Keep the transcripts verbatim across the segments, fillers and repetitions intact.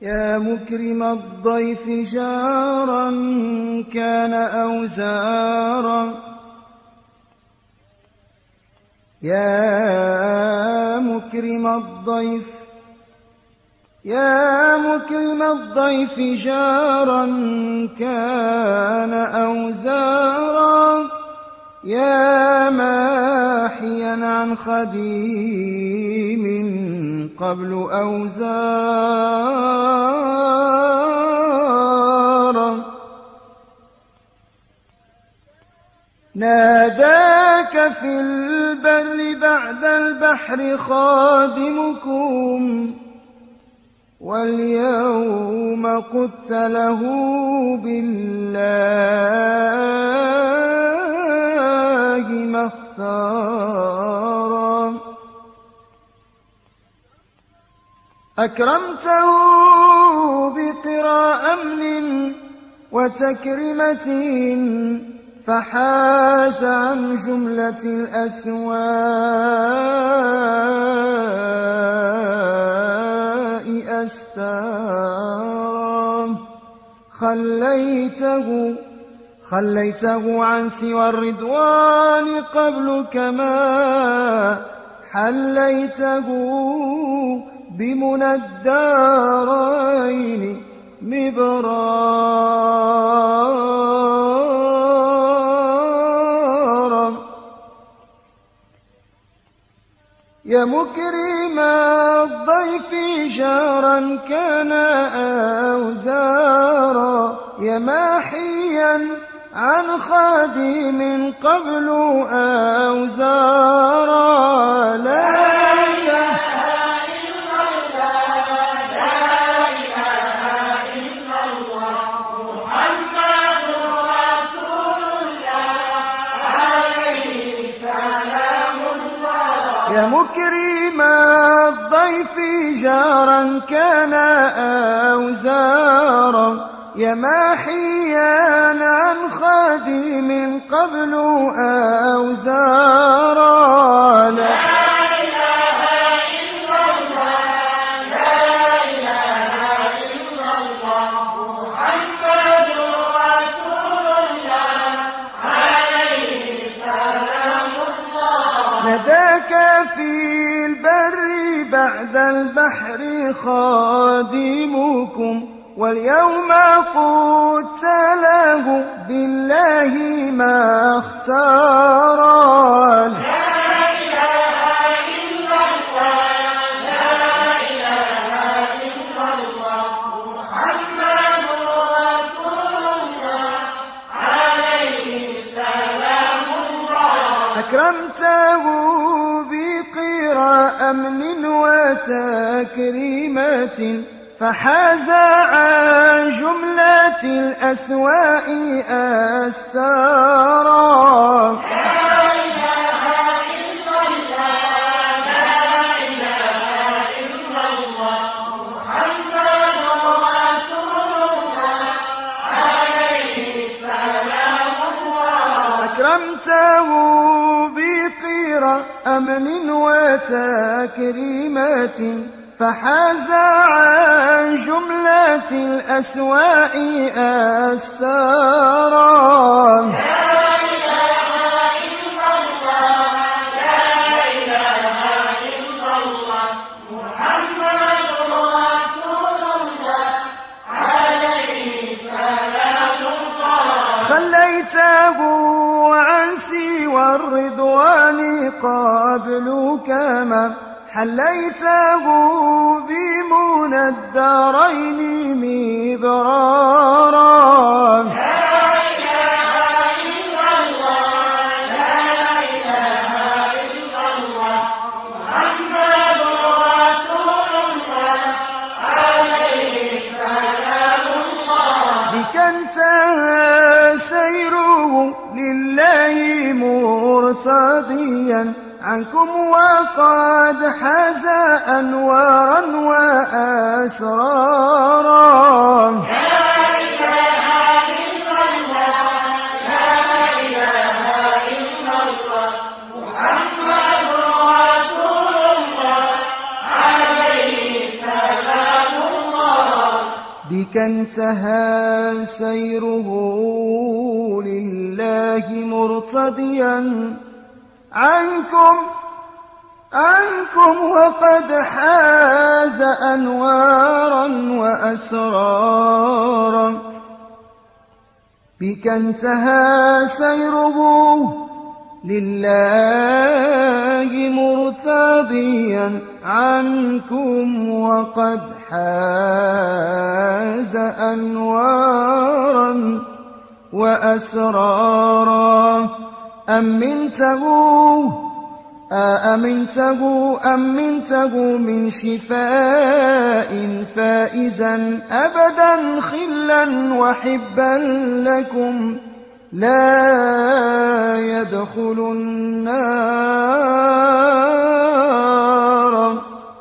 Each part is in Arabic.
يا مكرم الضيف جارا كان أو زارا، يا مكرم الضيف يا مكرم الضيف جارا كان أو زارا، يا ماحيا عن خديم قبل أو زارا، ناداك في البر بعد البحر خادمكم، واليوم قلت له بالله ما اختارا، أكرمته بقرى أمن وتكرمة، فحاز عن جملة الأسواء أستارا، خليته خليته عن سوى الرضوان قبل كما حليته بمنى الدارين مبرارا، يا مكرم الضيف جارا كان أو زارا، يا ماحيا عن خادم قبل أو زارا، لا إله إلا الله لا إله إلا الله محمد رسول الله عليه سلام الله، يا مكرم الضيف جارا كان أو زارا، يا ماحيا عن خادم قبل أو زارا، لا إله إلا الله لا إله إلا الله محمد رسول الله عليه سلام الله، نداك في البر بعد البحر خادمكم، واليوم قلت له بالله ما اختارا، لا إله إلا الله لا إله إلا الله محمد رسول الله عليه سلام الله، أكرمته بقرى أمن وتكريمة، فحاز عن جملة الأسواء أستارا، لا إله إلا الله لا إله إلا الله محمد رسول الله عليه سلام الله، أكرمته بقرى أمن وتكريمة، فحاز عن جملة الأسواء أستارا، لا إله إلا الله لا إله إلا الله محمد رسول الله عليه سلام الله، خليته عن سوى الرضوان قبل كما حليته بمنى الدارين مبرارا، لا إله إلا الله لا إله إلا الله محمد رسول الله عليه سلام الله، بك انتهى سيره لله مرتضيا عنكم، وقد حاز أنوارا وأسرارا، لا إله إلا الله لا إله إلا الله محمد رسول الله عليه سلام الله، بك انتهى سيره لله مرتضيا عنكم عنكم وقد حاز أنوارا وأسرارا بك انتهى سيره لله مرتضيا عنكم وقد حاز أنوارا وأسرارا أمنته أأمنته أمنته من شفاء فائزا أبدا خلا وحبا لكم لا يدخل النار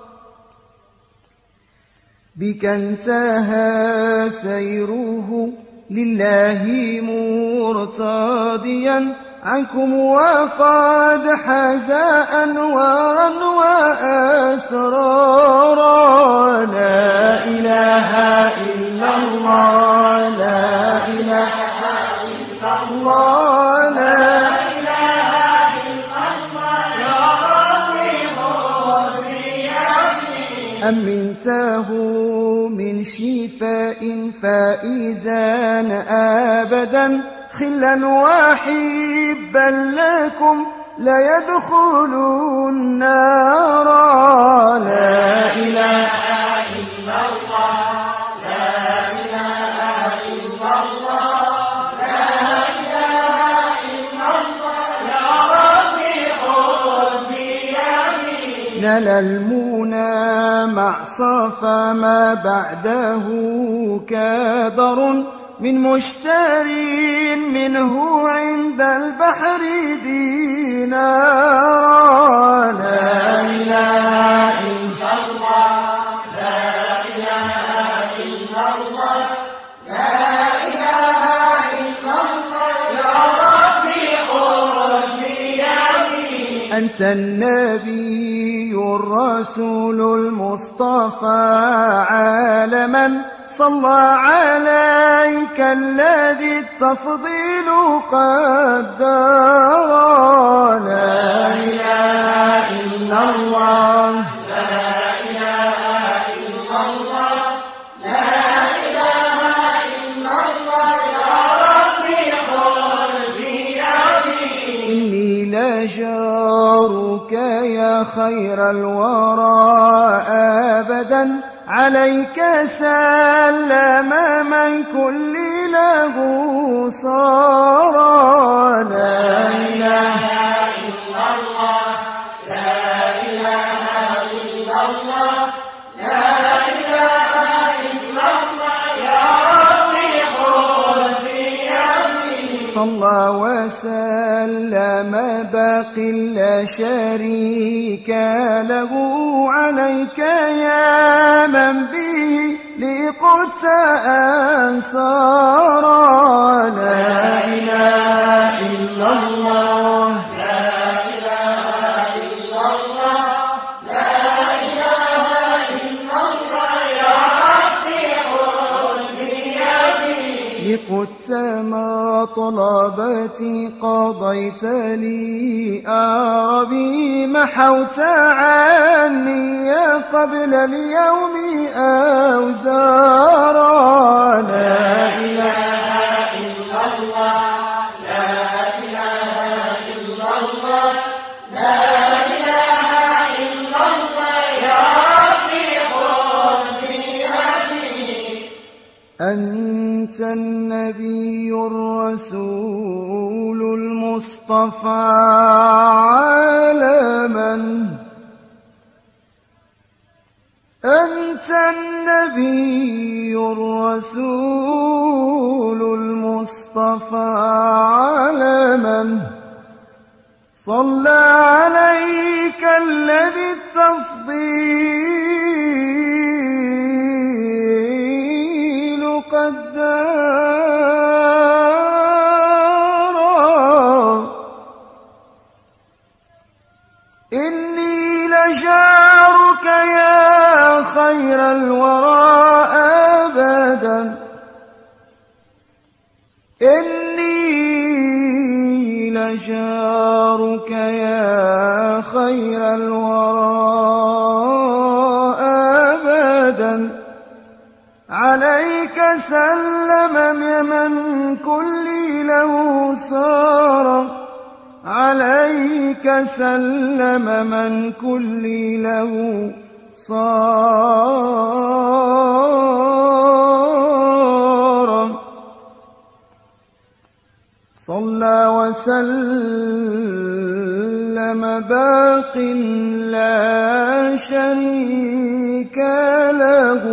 بك انتهى سيره لله مرتضيا عنكم وقد حاز أنوارا وأسرارا لا إله إلا الله لا إله إلا الله لا إله إلا الله يا ربي خذ بيدي أمنته من شفاء فائزا أبدا خلا وحبا لكم لا يدخل النار لا إله إلا الله لا إله إلا الله لا إله إلا الله يا ربي خذ بيدي نال المنى مع صفا ما بعده كدر من مشتري منه عند البحر دينارا لا إله إلا الله لا إله إلا الله لا إله إلا الله يا ربي خذ بيدي أنت النبي الرسول المصطفى عالما صلى عليك الذي التفضيل قدر لا إله إلا الله لا إله إلا الله لا إله إلا الله يا ربي خذ بيدي إني لجارك يا خير الورى أبدا عليك سلم من كل له صار لا إله إلا الله لا إله إلا الله لا إله إلا الله يا ربي خذ بيدي صلى وسلم باقي لا شريك له عليك يا من به لقدت أنصارا لا إله إلا الله لا إله إلا الله لا إله إلا الله يا ربي خذ بيدي لقدت ما طلبتي قضيت لي أربي محوت عني قبل اليوم أوزارا لا إله إلا الله لا إله إلا الله لا إله إلا الله يا ربي خذ بيدي أنت النبي الرسول المصطفى عالما أنت النبي الرسول المصطفى عالما صلى عليك الذي التفضيل قدر إني لجارك يا خير الورى أبدا جارك يا خير الورى أبدا عليك سلم من كل له صار عليك سلم من كل له صار صلى وسلم باق لا شريك له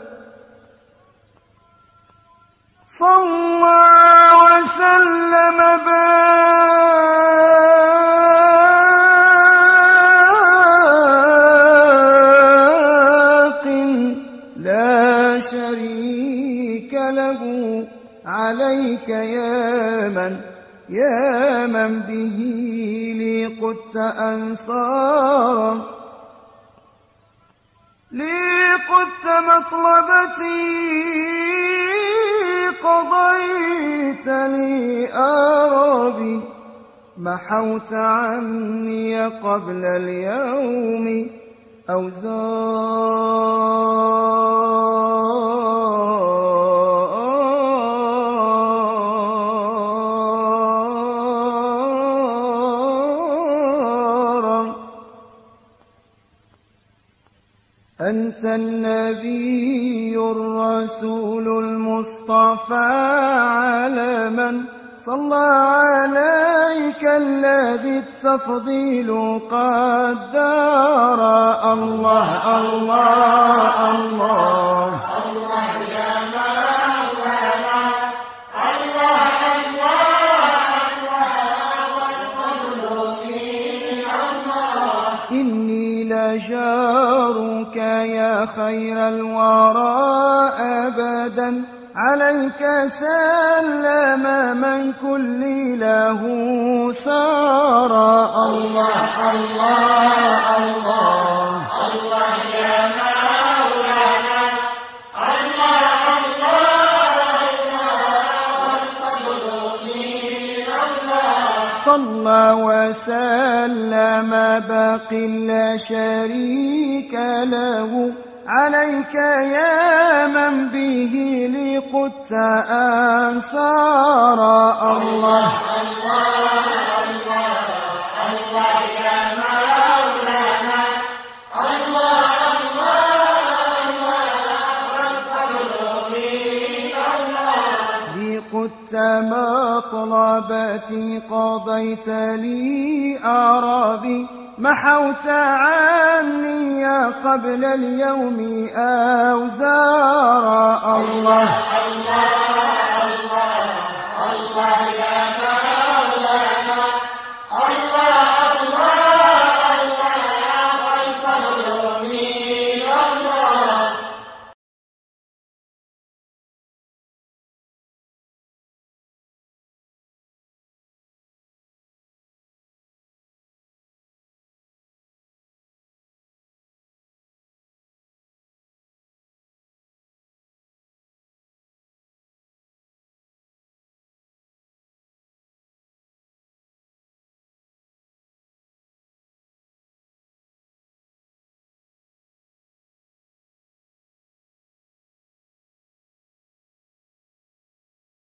صلى وسلم باق لا شريك له عليك يا من يا من به لي قدت أنصارا لي قدت مطلبتي قضيت لي آرابي محوت عني قبل اليوم أوزارا أنت النبي الرسول المصطفى على من صلى عليك الذي التفضيل قد دار الله الله الله الله يا مولانا الله الله الله والفضل من الله إني لجارك يا خير الورى أبدا عليك سلم من كل له سار الله الله الله الله يا مولانا الله الله الله والفضل من الله صلى وسلم باق لا شريك له عليك يا من به لي قدت أنصار الله الله الله الله يا مولانا الله الله الله والفضل من الله لي قدت مطلبتي قضيت لي أعرابي محوت عني قبل اليوم أوزارا الله الله الله الله يا